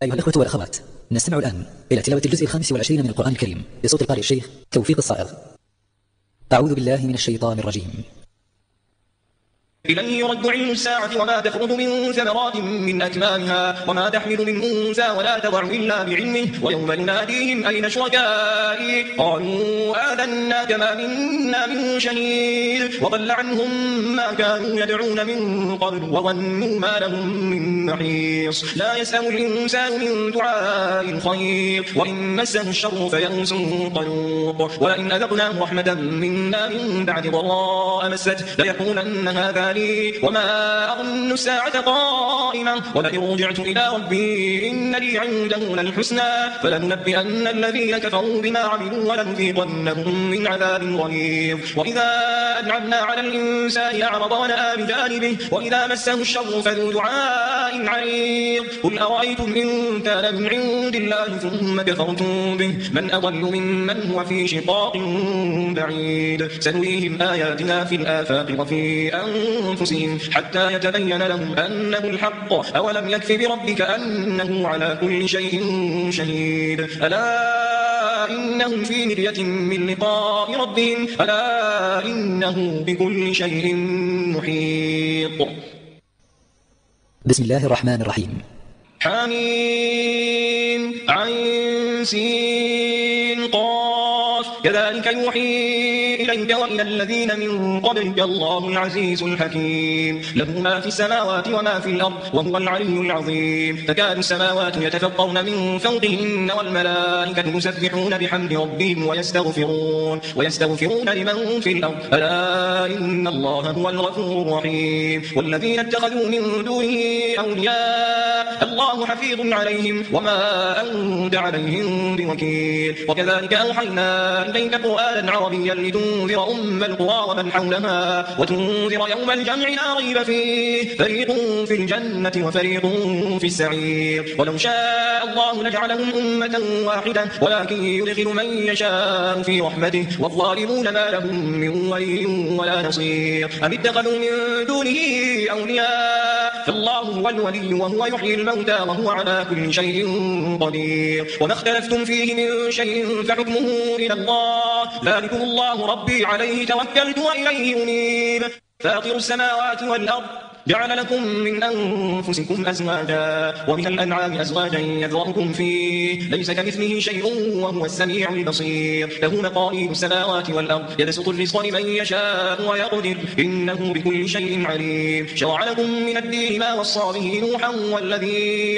أيها الأخوة والأخوات، نستمع الآن إلى تلاوة الجزء 25 من القرآن الكريم بصوت القارئ الشيخ توفيق الصائغ. أعوذ بالله من الشيطان الرجيم. إليه يرد علم الساعة وما تخرج من ثمرات من أكمامها وما تحمل من أنثى ولا تضع إلا بعلمه ويوم يناديهم أين شركائي قالوا آذناك ما منا من شهيد وضل عنهم ما كانوا يدعون من قبل وظنوا ما لهم من محيص لا يسأم الإنسان من دعاء الخير وإن مسه الشر فيئوس قنوط ولئن أذقناه رحمة منا من بعد ضراء مسته ليقولن هذا وما أظن الساعة قائمة ولئن رجعت إلى ربي إن لي عنده للحسنى فلننبئن الذين كفروا بما عملوا ولنذيقنهم من عذاب غليظ وإذا أنعمنا على الإنسان أعرض ونأى بجانبه وإذا مسه الشر فذو دعاء عريض قل أرأيتم إن كان من عند الله ثم كفرتم به من أضل ممن هو في شقاق بعيد سنريهم آياتنا في الآفاق وفي أنفسهم حتى يتبين لهم أنه الحق أولم يكف بربك أنه على كل شيء شهيد ألا إنهم في مرية من لقاء ربهم ألا إنه بكل شيء محيط. بسم الله الرحمن الرحيم. حميم عين سين قاف كذلك يوحي إليك وإلى الذين من قبلك الله العزيز الحكيم له ما في السماوات وما في الأرض وهو العلي العظيم تكاد السماوات يتفطرن من فوقهن والملائكة يسبحون بحمد ربهم ويستغفرون لمن في الأرض ألا إن الله هو الغفور الرحيم والذين اتخذوا من دونه أولياء الله حفيظ عليهم وما أنت عليهم بوكيل وكذلك أوحينا إليك قرآنا عربيا لتنذر أم القرى ومن حولها وتنذر يوم الجمع لا ريب فيه فريق في الجنة وفريق في السعير ولو شاء الله لجعلهم أمة واحدة ولكن يدخل من يشاء في رحمته والظالمون ما لهم من ولي ولا نصير أم اتخذوا من دونه أولياء فالله هو الولي وهو يحيي الموتى وهو على كل شيء قدير وما اختلفتم فيه من شيء فحكمه إلى الله ذلكم الله ربي عليه توكلت وإليه أنيب فاطر السماوات والأرض جعل لكم من أنفسكم أزواجا ومن الأنعام أزواجا يذرأكم فيه ليس كمثله شيء وهو السميع البصير له مقاليد السماوات والأرض يبسط الرزق لمن يشاء ويقدر إنه بكل شيء عليم شرع لكم من الدين ما وصى به نوحا والذي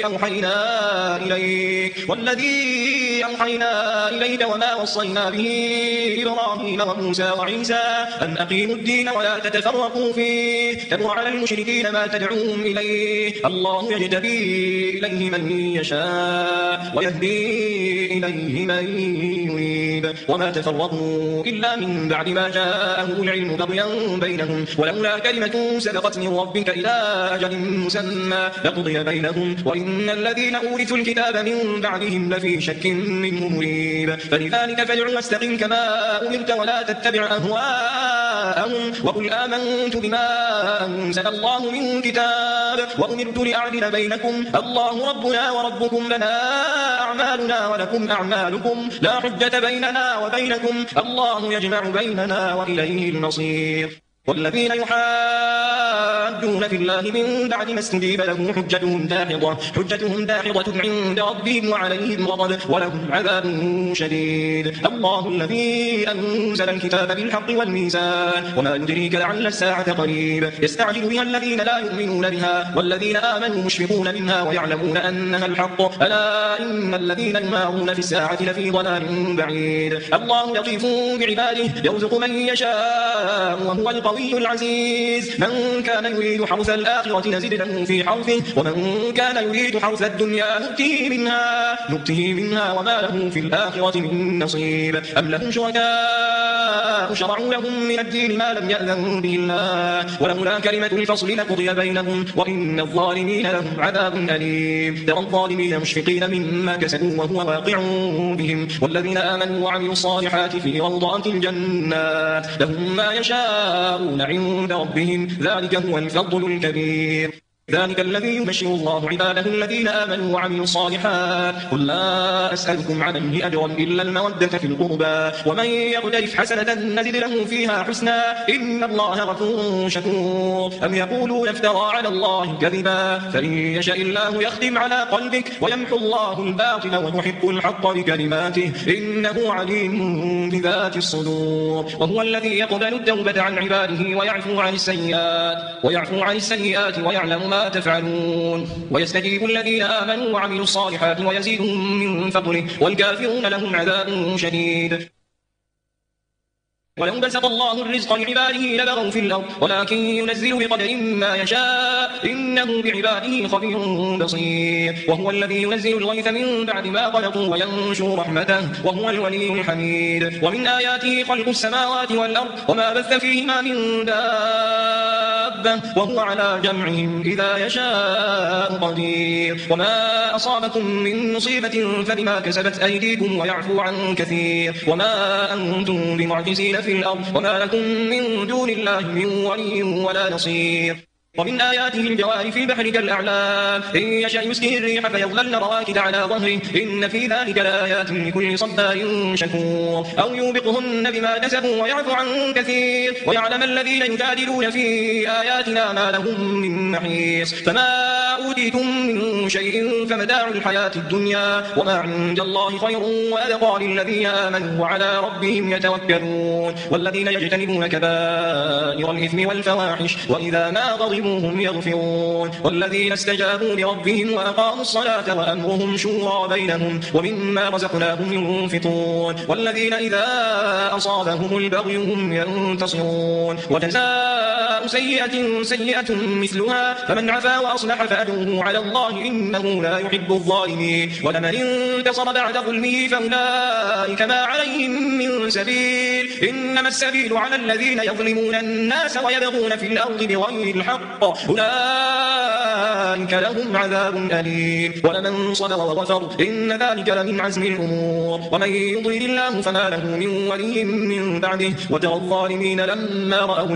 أوحينا إليك وما وصينا به إبراهيم وموسى وعيسى أن أقيموا الدين ولا تتفرقوا فيه كبر على المشركين ما تدعوهم إليه الله يجتبي إليه من يشاء ويهدي إليه من يريد وما تفرقوا إلا من بعد ما جاءهم العلم بغيا بينهم ولولا كلمة سبقت من ربك إلى أجل مسمى لقضي بينهم وإن الذين أورثوا الكتاب من بعدهم لفي شك منه مريب فلذلك فادع واستقم كما أمرت ولا تتبع أهواءهم وقل آمنت بما أنزل الله من كتاب وأمرت لأعدل بينكم الله ربنا وربكم لنا أعمالنا ولكم أعمالكم لا حجة بيننا وبينكم الله يجمع بيننا وإليه المصير والذين يحادون في الله من بعد ما استجيب له حجتهم داحضة عند ربهم وعليهم غضب ولهم عذاب شديد الله الذي أنزل الكتاب بالحق والميزان وما يدريك لعل الساعة قريب يستعجل بها الذين لا يؤمنون بها والذين آمنوا مشفقون منها ويعلمون أنها الحق ألا إن الذين يمارون في الساعة لفي ضلال بعيد الله لطيف بعباده يرزق من يشاء وهو القوي العزيز من كان يريد حرث الآخرة نزد له في حرثه ومن كان يريد حرث الدنيا نؤته منها وما له في الآخرة من نصيب أم لهم شركاء شرعوا لهم من الدين ما لم يأذن به الله ولولا كلمة الفصل لقضي بينهم وإن الظالمين لهم عذاب أليم ترى الظالمين مشفقين مما كسبوا وهو واقع بهم والذين آمنوا وعملوا الصالحات في روضات الجنات لهم ما يشاءون عند ربهم ذلك هو الفضل الكبير ذلك الذي يبشر الله عباده الذين آمنوا وعملوا الصالحات قل لا أسألكم عليه أجرا إلا المودة في القربى ومن يقترف حسنة نزد له فيها حسنا إن الله غفور شكور أم يقولون افترى على الله كذبا فإن يشاء الله يختم على قلبك ويمحو الله الباطل ويحق الحق بكلماته إنه عليم بذات الصدور وهو الذي يقبل التوبة عن عباده ويعفو عن السيئات ويعلم ما تفعلون ويستجيب الذين آمنوا وعملوا الصالحات ويزيدهم من فضله والكافرون لهم عذاب شديد ولو بسط الله الرزق لعباده لبغوا في الأرض ولكن ينزل بقدر ما يشاء إنه بعباده خبير بصير وهو الذي ينزل الغيث من بعد ما قنطوا وينشر رحمته وهو الولي الحميد ومن آياته خلق السماوات والأرض وما بث فيهما من دابة وهو على جمعهم إذا يشاء قدير وما أصابكم من مصيبة فبما كسبت أيديكم ويعفو عن كثير وما أنتم بمعجزين في الأرض وما لكم من دون الله من ولي ولا نصير ومن آياته الجوار في البحر كالأعلام إن يشأ يسكن الريح فيظللن رواكد على ظهره إن في ذلك لآيات لكل صبار شكور أو يوبقهن بما كسبوا ويعفو عن كثير ويعلم الذين يجادلون في آياتنا ما لهم من محيص فما أوتيتم من شيء فمتاع الحياة الدنيا وما عند الله خير وأبقى للذين آمنوا وعلى ربهم يتوكلون والذين يجتنبون كبائر الإثم والفواحش وإذا ما غضبوا هم يغفرون والذين استجابوا لربهم وأقاموا الصلاة وأمرهم شورى بينهم ومما رزقناهم ينفقون والذين إذا أصابهم البغي هم ينتصرون وجزاء سيئة مثلها فمن عفا وأصلح فأجره على الله إنه لا يحب الظالمين ولمن انتصر بعد ظلمه فأولئك ما عليهم من سبيل إنما السبيل على الذين يظلمون الناس ويبغون في الأرض بغير الحق أولئك لهم عذاب أليم ولمن صبر وغفر إن ذلك لمن عزم الأمور ومن يضلل الله فما له من ولي من بعده وترى الظالمين لما رأوا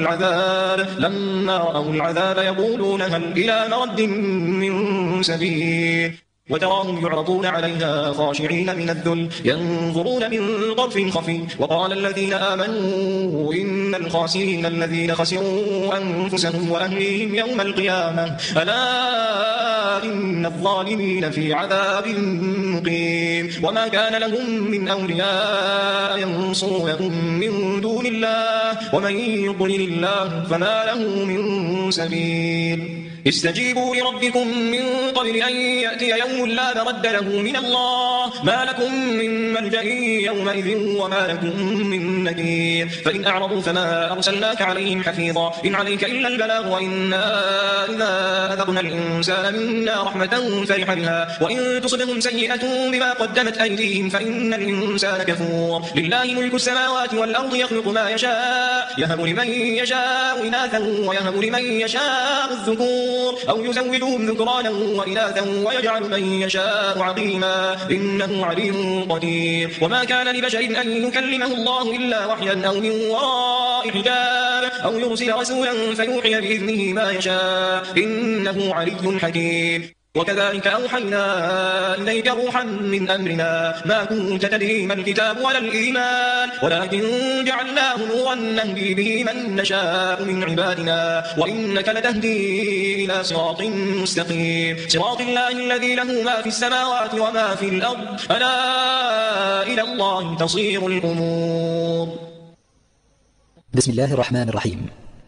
العذاب يقولون هل إلى مرد من سبيل وتراهم يعرضون عليها خاشعين من الذل ينظرون من طرف خفي وقال الذين آمنوا إن الخاسرين الذين خسروا أنفسهم وأهليهم يوم القيامة ألا إن الظالمين في عذاب مقيم وما كان لهم من أولياء ينصرونهم من دون الله ومن يضلل الله فما له من سبيل استجيبوا لربكم من قبل أن يأتي يوم لا مرد له من الله ما لكم من ملجأ يومئذ وما لكم من نكير فإن أعرضوا فما أرسلناك عليهم حفيظا إن عليك إلا البلاغ وإنا إذا أذقنا الإنسان منا رحمة فرح بها وإن تصبهم سيئة بما قدمت أيديهم فإن الإنسان كفور لله ملك السماوات والأرض يخلق ما يشاء يهب لمن يشاء إناثا ويهب لمن يشاء الذكور أو يزودهم ذكرانا وإناثا ويجعل من يشاء عقيما إنه عليم قدير وما كان لبشر أن يكلمه الله إلا وحيا أو من وراء حجاب أو يرسل رسولا فيوحي بإذنه ما يشاء إنه علي حكيم وكذلك أوحينا إليك روحا من أمرنا ما كنت تدري ما الكتاب ولا الإيمان ولكن جعلناه نورا نهدي به من نشاء من عبادنا وإنك لتهدي إلى صراط مستقيم صراط الله الذي له ما في السماوات وما في الأرض ألا إلى الله تصير الأمور بسم الله الرحمن الرحيم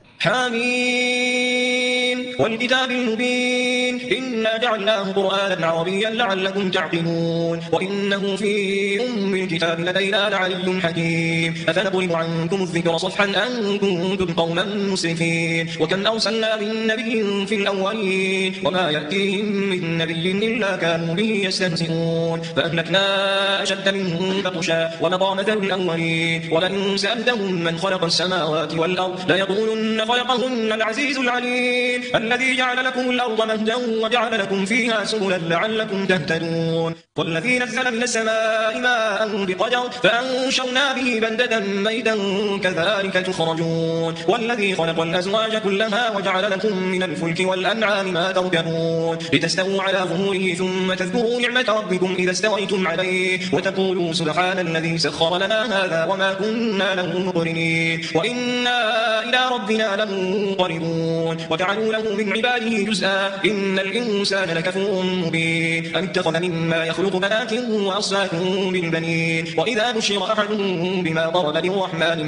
حميم والكتاب المبين إنا جعلناه قرآنا عربيا لعلكم تعقلون وإنه في الكتاب لدينا لعلي حكيم أفنضرب عنكم الذكر صفحا أن كنتم قوما مسرفين وكم أرسلنا من نبي في الأولين وما يأتيهم من نبي إلا كانوا به يستهزئون فأهلكنا أشد منهم بطشا ومضى مثل الأولين ولئن سألتهم من خلق السماوات والأرض ليقولن خلقهن العزيز العليم الذي جعل لكم الأرض مهدا وجعل لكم فيها سبلا لعلكم تهتدون والذي نزل من السماء ماء بقدر فأنشرنا به بلدة ميتا كذلك تخرجون والذي خلق الأزواج كلها وجعل لكم من الفلك والأنعام ما تركبون لتستووا على ظهوره ثم تذكروا نعمة ربكم إذا استويتم عليه وتقولوا سبحان الذي سخر لنا هذا وما كنا له مقرنين وإنا إلى ربنا لمنقلبون وجعلوا له من عباده جزءا إن الإنسان لكفور مبين أم اتخذ مما يخلق بنات وأصفاكم بالبنين وإذا بشر أحدهم بما ضرب للرحمن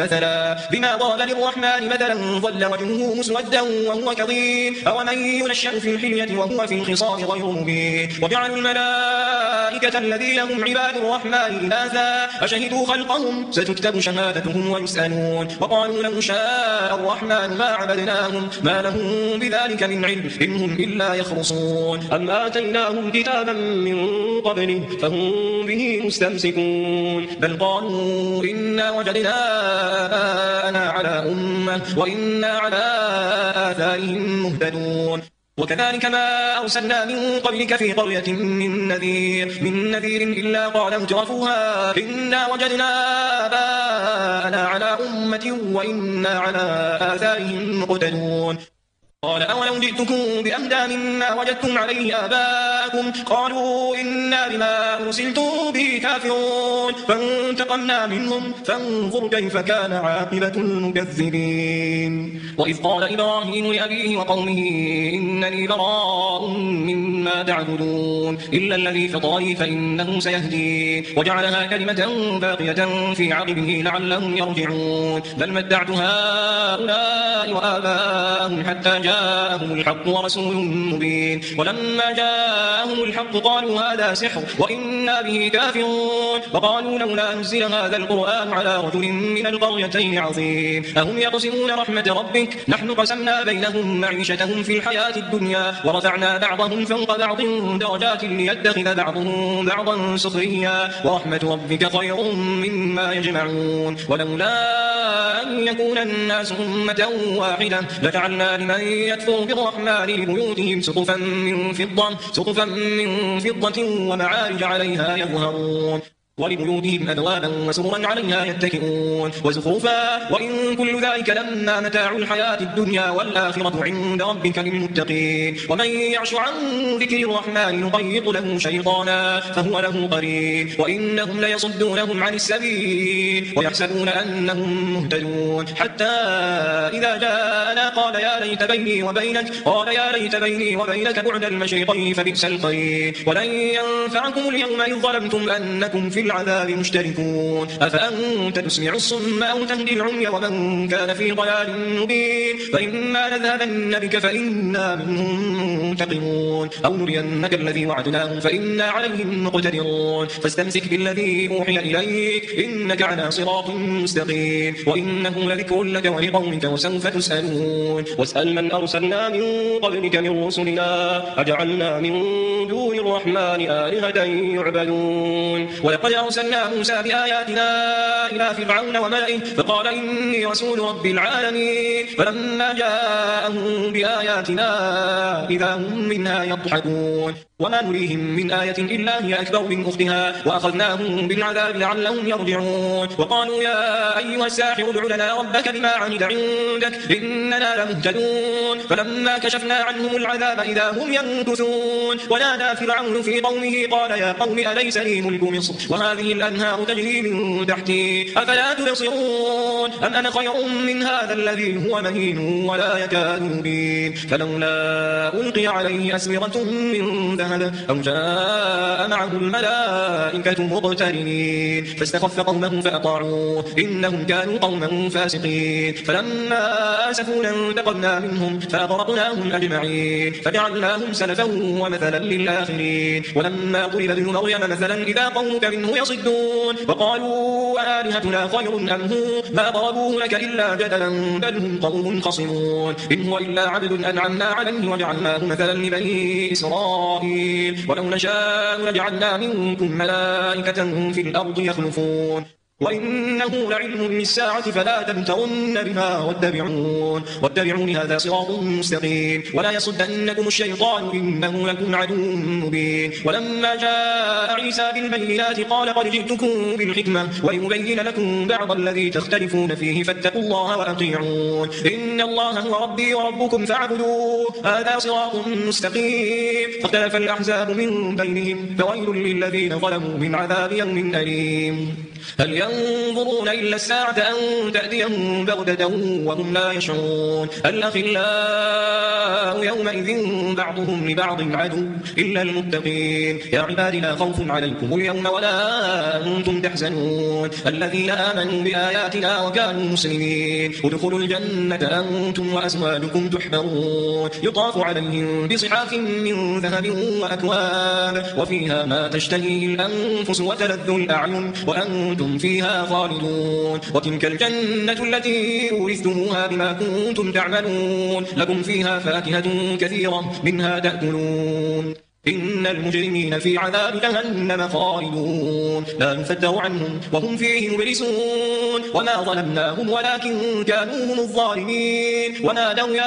مثلا ظل وجهه مسودا وهو كظيم أومن ينشأ في الحلية وهو في الخصام غير مبين وجعلوا الملائكة الذين هم عباد الرحمن إناثا أشهدوا خلقهم ستكتب شهادتهم ويسألون وقالوا لو شاء الرحمن ما عبدناهم ما لهم بذلك من علم إن هم إلا يخرصون أم آتيناهم كتابا من قبله فهم به مستمسكون بل قالوا إنا وجدنا آباءنا على أمة وإنا على آثارهم مهتدون وكذلك ما أرسلنا من قبلك في قرية من نذير إلا قال مترفوها إنا وجدنا آباءنا على أمة وإنا على آثارهم مقتدون قال أولو جئتكم بأهدى مما وجدتم عليه آباءكم قالوا إنا بما أرسلتم به كافرون فانتقمنا منهم فانظر كيف كان عاقبة المكذبين وإذ قال إبراهيم لأبيه وقومه إنني براء مما تعبدون إلا الذي فطرني فإنه سيهدين وجعلها كلمة باقية في عقبه لعلهم يرجعون بل متعت هؤلاء وآباءهم حتى جاءهم الحق ورسول مبين ولما جاءهم الحق قالوا هذا سحر وإنا به كافرون وقالوا لولا نزل هذا القرآن على رجل من القريتين عظيم أهم يقسمون رحمة ربك نحن قسمنا بينهم معيشتهم في الحياة الدنيا ورفعنا بعضهم فوق بعض درجات ليتخذ بعضهم بعضا سخريا ورحمة ربك خير مما يجمعون ولولا أن يكون الناس أمة واحدة لجعلنا لمن يكفر بالرحمن لبيوتهم سقفا من فضة ومعارج عليها يظهرون ولبيوتهم أبوابا وسررا عليها يتكئون وزخرفا وإن كل ذلك لما متاع الحياة الدنيا والآخرة عند ربك للمتقين ومن يعش عن ذكر الرحمن نقيض له شيطانا فهو له قرين وإنهم ليصدونهم عن السبيل ويحسبون أنهم مهتدون حتى إذا جاءنا قال يا ليت بيني وبينك بعد المشرقين فبئس القرين ولن ينفعكم اليوم إذ ظلمتم أنكم في العذاب مشتركون أفأنت تسمع الصم أو تهدي العمي ومن كان في ضلال مبين فإما نذهبن بك فإنا منهم منتقمون أو نرينك الذي وعدناهم فإنا عليهم مقتدرون فاستمسك بالذي أوحي إليك إنك على صراط مستقيم وإنه لذكر لك ولقومك وسوف تسألون واسأل من أرسلنا من قبلك من رسلنا أجعلنا من دون الرحمن آلهة يعبدون ولقد أرسلنا موسى بآياتنا إلى فرعون وملئه فقال إني رسول رب العالمين فلما جاءهم بآياتنا إذا هم منها يضحكون وما نريهم من آية إلا هي أكبر من أختها وأخذناهم بالعذاب لعلهم يرجعون وقالوا يا أيها الساحر ادع لنا ربك بما عهد عندك إننا لمهتدون فلما كشفنا عنهم العذاب إذا هم ينكثون ونادى فرعون في قومه قال يا قوم أليس لي ملك مصر وهذه الأنهار تجري من تحتي أفلا تبصرون أم أنا خير من هذا الذي هو مهين ولا يكاد يبين فلولا ألقي عليه أسورة من ذهب أو جاء معه الملائكة مقترنين فاستخف قومه فأطاعوه إنهم كانوا قوما فاسقين فلما آسفونا انتقمنا منهم فأغرقناهم أجمعين فجعلناهم سلفا ومثلا للآخرين ولما ضرب ابن مريم مثلا إذا قومك منه يصدون وقالوا آلهتنا خير أم هو ما ضربوه لك إلا جدلا بل هم قوم خصمون إن هو إلا عبد أنعمنا عليه وجعلناه مثلا لبني إسرائيل ولو نشاء لجعلنا منكم ملائكة في الأرض يخلفون وإنه لعلم للساعة فلا تمترن بها واتبعون هذا صراط مستقيم ولا يصدنكم الشيطان إنه لكم عدو مبين. ولما جاء عيسى بالبينات قال قد جئتكم بالحكمة ولأبين لكم بعض الذي تختلفون فيه فاتقوا الله وأطيعون إن الله هو ربي وربكم فاعبدوه هذا صراط مستقيم. فاختلف الأحزاب من بينهم فويل للذين ظلموا من عذاب يوم أليم. هل ينظرون إلا الساعة أن تأتيهم بغتة وهم لا يشعرون الأخلاء يومئذ بعضهم لبعض عدو إلا المتقين. يا عباد لا خوف عليكم اليوم ولا أنتم تحزنون الذين آمنوا بآياتنا وكانوا مسلمين ادخلوا الجنة أنتم وأزواجكم تحبرون يطاف عليهم بصحاف من ذهب وأكواب وفيها ما تشتهيه الأنفس وتلذ الأعين وأنتم فيها خالدون وتلك الجنة التي أورثتموها بما كنتم تعملون لكم فيها فاكهة كثيرة منها تأكلون إن المجرمين في عذاب جهنم خالدون لا يفتر عنهم وهم فيه مبلسون وما ظلمناهم ولكن كانوا هم الظالمين ونادوا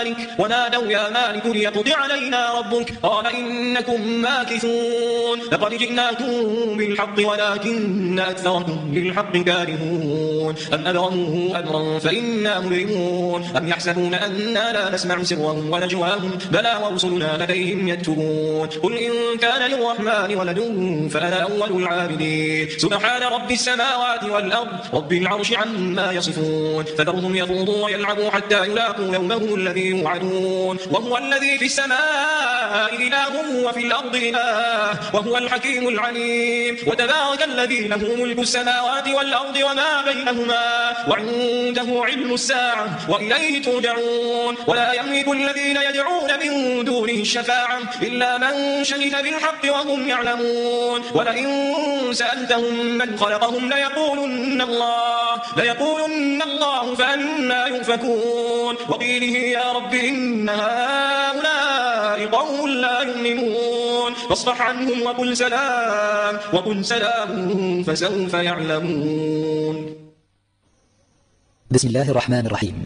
يا مالك ليقضي علينا ربك قال إنكم ماكثون لقد جئناكم بالحق ولكن أكثركم للحق كارهون أم أبرموا أمرا فإنا مبرمون أم يحسبون أننا لا نسمع سرهم ونجواهم بلى ورسلنا لديهم يكتبون قل إن كان للرحمن ولد فأنا أول العابدين سبحان رب السماوات والأرض رب العرش عما يصفون فذرهم يخوضوا ويلعبوا حتى يلاقوا يومهم الذي يوعدون وهو الذي في السماء إله وفي الأرض إله وهو الحكيم العليم وتبارك الذي له ملك السماوات والأرض وما بينهما وعنده علم الساعة وإليه ترجعون ولا يملك الذين يدعون من دونه الشفاعة إلا من شهد بالحق وهم يعلمون ولئن سألتهم من خلقهم ليقولن الله فأنا يؤفكون وقيله يا رب إن هؤلاء قوم لا يؤمنون فاصفح عنهم وقل سلام فسوف يعلمون. بسم الله الرحمن الرحيم.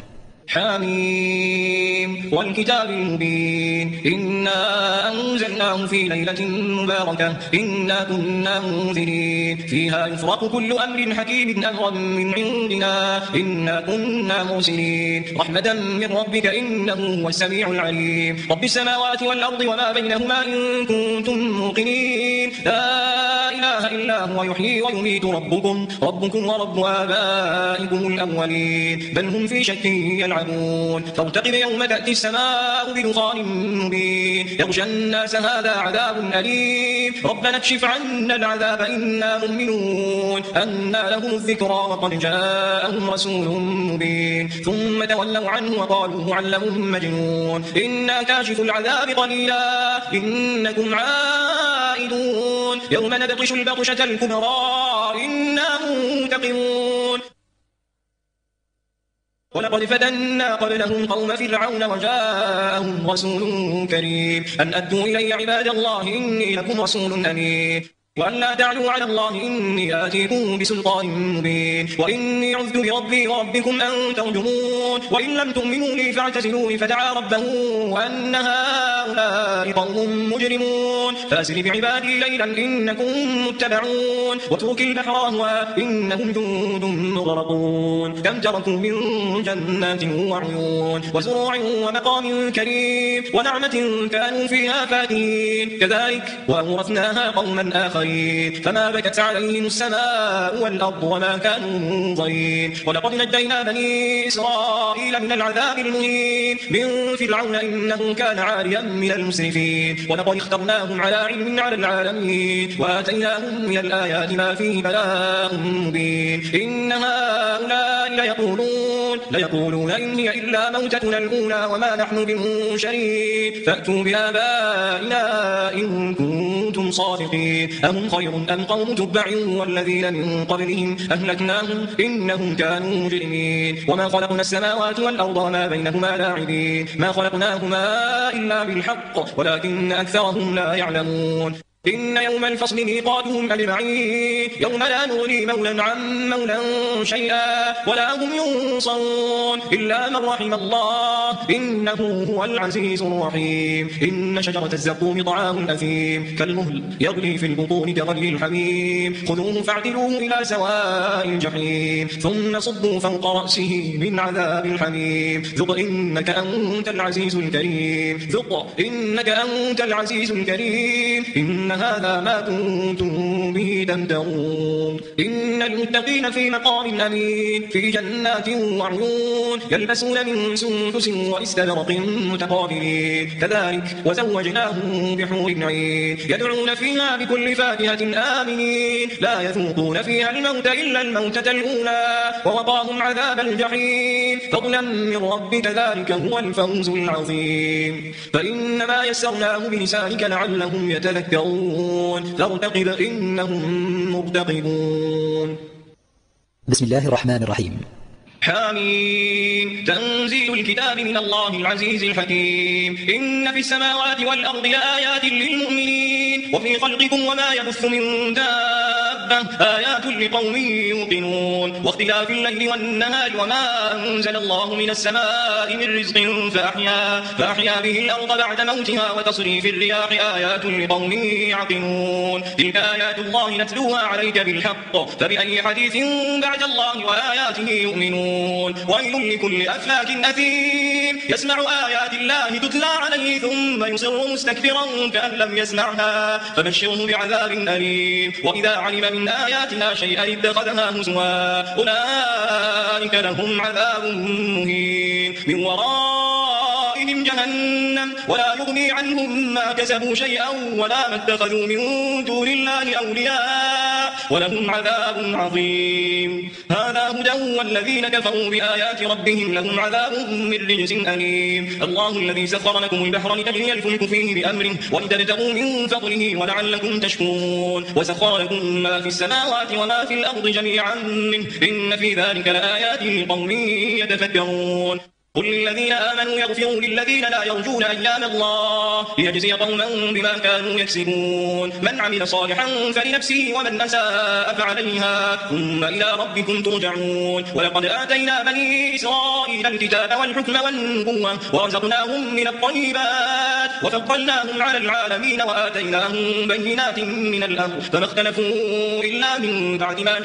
حميم والكتاب المبين إنا أنزلناه في ليلة مباركة إنا كنا منذرين فيها يفرق كل أمر حكيم أمرا من عندنا إنا كنا مرسلين رحمة من ربك إنه هو السميع العليم رب السماوات والأرض وما بينهما إن كنتم موقنين لا إله إلا هو يحيي ويميت ربكم ورب آبائكم الأولين بل هم في شك يلعبون فارتقب يوم تأتي السماء بدخان مبين يغشى الناس هذا عذاب أليم ربنا اكشف عنا العذاب إنا مؤمنون أنى لهم الذكرى وقد جاءهم رسول مبين ثم تولوا عنه وقالوا معلم مجنون إنا كاشف العذاب قليلا إنكم عائدون يوم نبطش البطشة الكبرى إنا منتقمون ولقد فتنا قبلهم قوم فرعون وجاءهم رسول كريم أن أدوا إلي عباد الله إني لكم رسول أمين وأن لا تعلوا على الله إني آتيكم بسلطان مبين وإني عذت بربي وربكم أن ترجمون وإن لم تؤمنوا لي فاعتزلوني فدعا ربه وأن هؤلاء قوم مجرمون فأسر بعبادي ليلا إنكم متبعون واترك البحر رهوا إنهم جند مغرقون كم تركوا من جنات وعيون وزروع ومقام كريم ونعمة كانوا فيها فاكهين كذلك وأورثناها قوما آخرين فما بكت عليهم السماء والأرض وما كانوا منظرين ولقد نجينا بني إسرائيل من العذاب المهين من فرعون إنه كان عاليا من المسرفين ولقد اخترناهم على علم على العالمين وآتيناهم من الآيات ما فيه بلاء مبين إن هؤلاء ليقولون إن هي إلا موتتنا الأولى وما نحن بمنشرين فأتوا بآبائنا إن كنتم صادقين أهم خير أم قوم تبع والذين من قبلهم أهلكناهم إنهم كانوا مجرمين وما خلقنا السماوات والأرض وما بينهما لاعبين ما خلقناهما إلا بالحق ولكن أكثرهم لا يعلمون إن يوم الفصل ميقاتهم أجمعين يوم لا نغني مولا عن مولا شيئا ولا هم ينصرون إلا من رحم الله إنه هو العزيز الرحيم إن شجرة الزقوم طعام أثيم كالمهل يغلي في البطون كغلي الحميم خذوه فاعتلوه إلى سواء الجحيم ثم صبوا فوق رأسه من عذاب الحميم ذق إنك أنت العزيز الكريم ذق إنك أنت العزيز الكريم إن هذا ما كنتم به تمترون إن المتقين في مقام أمين في جنات وعيون يلبسون من سندس واستبرق متقابلين كذلك وزوجناهم بحور عين يدعون فيها بكل فاكهة آمنين لا يذوقون فيها الموت إلا الموتة الأولى ووقاهم عذاب الجحيم فضلا من ربك ذلك هو الفوز العظيم فإنما يسرناه بلسانك لعلهم يتذكرون فارتقب إنهم مرتقبون بسم الله الرحمن الرحيم حميم تنزيل الكتاب من الله العزيز الحكيم إن في السماوات والأرض لآيات للمؤمنين وفي خلقكم وما يبث من دابة آيات لقوم يوقنون واختلاف الليل والنهار وما أنزل الله من السماء من رزق فأحيا به الأرض بعد موتها وتصريف الرياح آيات لقوم يعقلون تلك آيات الله نتلوها عليك بالحق فبأي حديث بعد الله وآياته يؤمنون ويل لكل أفلاك أثيم يسمع آيات الله تتلى عليه ثم يصر مستكبرا كأن لم يسمعها فبشره بعذاب أليم وإذا علم من آياتنا شيئا اتخذها هزوا أولئك لهم عذاب مهين من ورائهم جهنم ولا يغني عنهم ما كسبوا شيئا ولا ما اتخذوا من دون الله أولياء ولهم عذاب عظيم هذا هدى والذين كفروا بآيات ربهم لهم عذاب من رجس أليم الله الذي سخر لكم البحر لتجري الفلك فيه بأمره ولتبتغوا من فضله ولعلكم تشكرون وسخر لكم ما في السماوات وما في الأرض جميعا منه إن في ذلك لآيات لقوم يتفكرون قل للذين آمنوا يغفروا للذين لا يرجون أيام الله ليجزي قوما بما كانوا يكسبون من عمل صالحا فلنفسه ومن أساء فعليها ثم إلى ربكم ترجعون ولقد آتينا بني إسرائيل الكتاب والحكم والنبوة ورزقناهم من الطيبات وفضلناهم على العالمين وآتيناهم بينات من الأمر فما اختلفوا إلا من بعد ما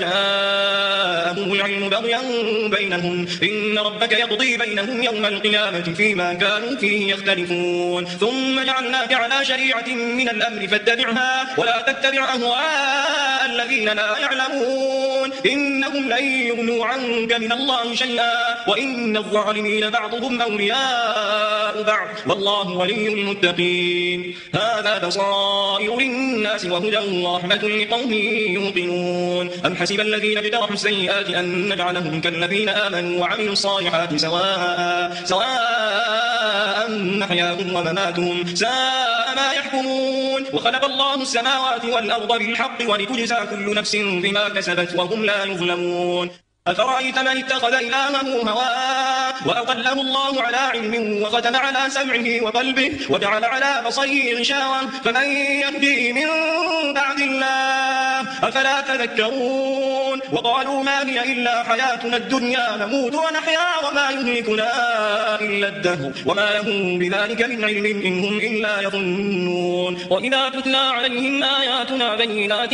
جاءهم العلم بغيا بينهم إن ربك يقضي بينهم يوم القيامة فيما كانوا فيه يختلفون ثم جعلناك على شريعة من الأمر فاتبعها ولا تتبع أهواء الذين لا يعلمون إنهم لن يغنوا عنك من الله شيئا وإن الظالمين بعضهم أولياء بعض والله ولي المتقين هذا بصائر للناس وهدى ورحمة لقوم يوقنون أم حسب الذين اجترحوا السيئات أن نجعلهم كالذين آمنوا وعملوا الصالحات سواء محياهم ومماتهم ساء ما يحكمون وخلق الله السماوات والأرض بالحق ولتجزى كل نفس بما كسبت وهم لا يظلمون أفرأيت من اتخذ إلهه هواه وأضله الله على علم وختم على سمعه وقلبه وجعل على بصره غشاوة فمن يهديه من بعد الله أفلا تذكرون وقالوا ما هي إلا حياتنا الدنيا نموت ونحيا وما يهلكنا إلا الدهر وما لهم بذلك من علم إن هم إلا يظنون وإذا تتلى عليهم آياتنا بينات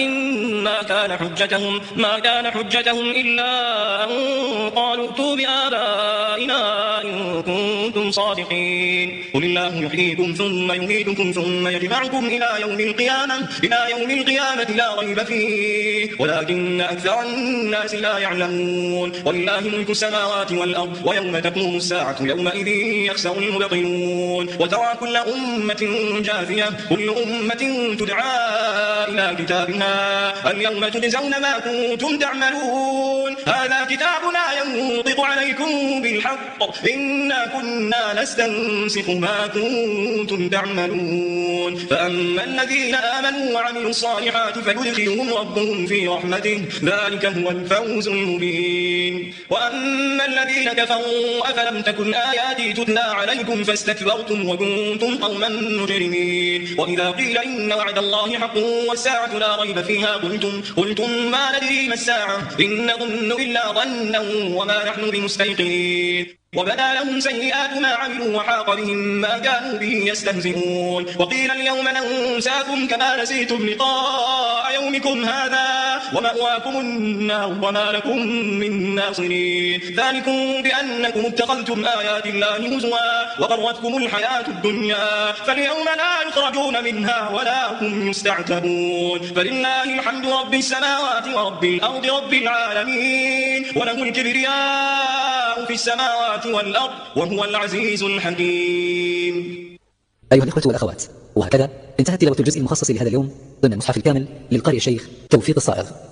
ما كان حجتهم إلا أن قالوا ائتوا بآبائنا إن كنتم صادقين قل الله يحييكم ثم يميتكم ثم يجمعكم إلى يوم القيامة لا ريب فيه ولكن أكثر الناس لا يعلمون ولله ملك السماوات والأرض ويوم تقوم الساعة يومئذ يخسر المبطلون وترى كل أمة جاثية كل أمة تدعى إلى كتابها اليوم تجزون ما كنتم تعملون هذا كتابنا ينطق عليكم بالحق إنا كنا نستنسخ ما كنتم تعملون فأما الذين آمنوا وعملوا الصالحات فيدخلهم ربهم في رحمته ذلك هو الفوز المبين وأما الذين كفروا أفلم تكن آياتي تتلى عليكم فاستكبرتم وكنتم قوما مجرمين وإذا قيل إن وعد الله حق والساعة لا ريب فيها قلتم ما ندري ما الساعة إن نظن إلا ظنا وما نحن بمستيقنين وبدا لهم سيئات ما عملوا وحاق بهم ما كانوا به يستهزئون وقيل اليوم ننساكم كما نسيتم لقاء يومكم هذا ومأواكم النار وما لكم من ناصرين ذلكم بأنكم اتخذتم آيات الله هزوا وغرتكم الحياة الدنيا فاليوم لا يخرجون منها ولا هم يستعتبون فلله الحمد رب السماوات ورب الأرض رب العالمين وله الكبرياء في السماوات والأرض وهو العزيز الحكيم. أيها الإخوة والأخوات، وهكذا انتهت تلاوة الجزء المخصص لهذا اليوم ضمن المصحف الكامل للقارئ الشيخ توفيق الصائغ.